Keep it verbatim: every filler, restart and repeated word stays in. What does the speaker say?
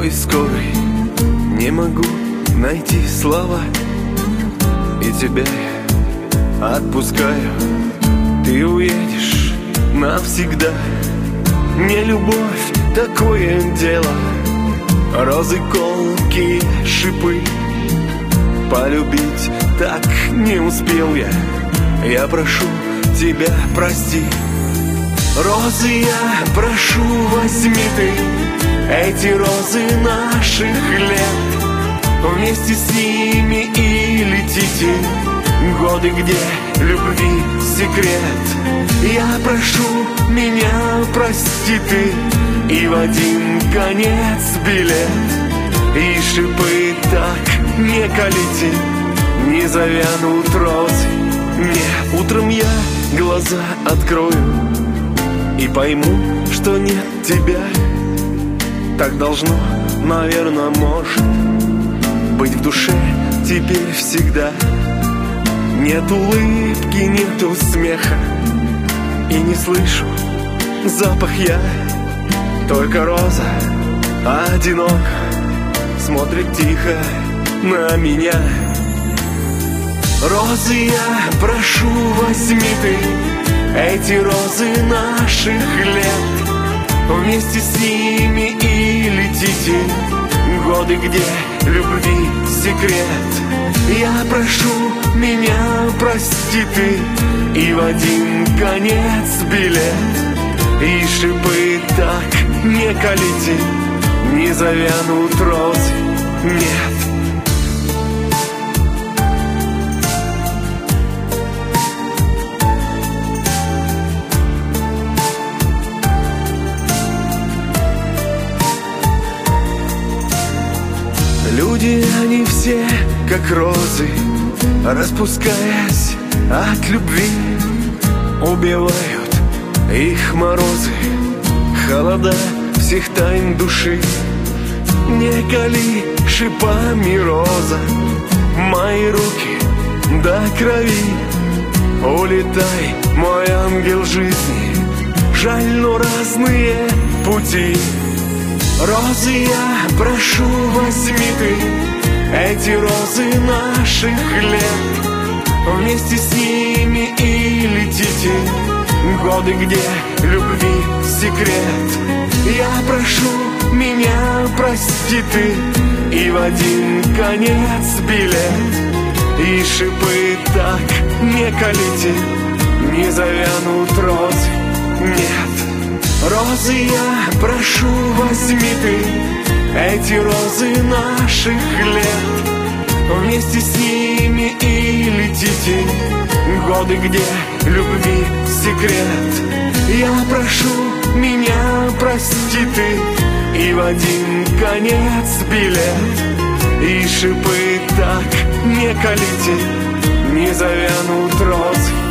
Бой скорый, не могу найти слова, и тебя я отпускаю. Ты уедешь навсегда. Не любовь, такое дело. Розы, колки, шипы. Полюбить так не успел я. Я прошу тебя, прости. Розы, я прошу, возьми ты эти розы наших лет. Вместе с ними и летите годы, где любви секрет. Я прошу, меня прости ты, и в один конец билет. И шипы так не колите, не завянут розы. Нет, утром я глаза открою и пойму, что нет тебя. Так должно, наверное, может быть в душе теперь всегда. Нет улыбки, нету смеха, и не слышу запах я. Только роза одиноко смотрит тихо на меня. Розы, я прошу, возьми ты эти розы наших лет. Вместе с ними и летите годы, где любви секрет. Я прошу, меня прости ты, и в один конец билет. И шипы так не колите, не завянут розы. Нет. Люди, они все как розы, распускаясь от любви, убивают их морозы, холода всех тайн души. Не кали шипами роза мои руки до крови. Улетай, мой ангел жизни, жаль, но разные пути. Розы, я прошу, возьми ты эти розы наших лет. Вместе с ними и летите годы, где любви секрет. Я прошу, меня прости ты, и в один конец билет. И шипы так не колите, не завянут розы. Нет. Розы, я прошу, возьми ты эти розы наших лет. Вместе с ними и летите годы, где любви секрет. Я прошу, меня прости ты, и в один конец билет. И шипы так не колите, не завянут розы.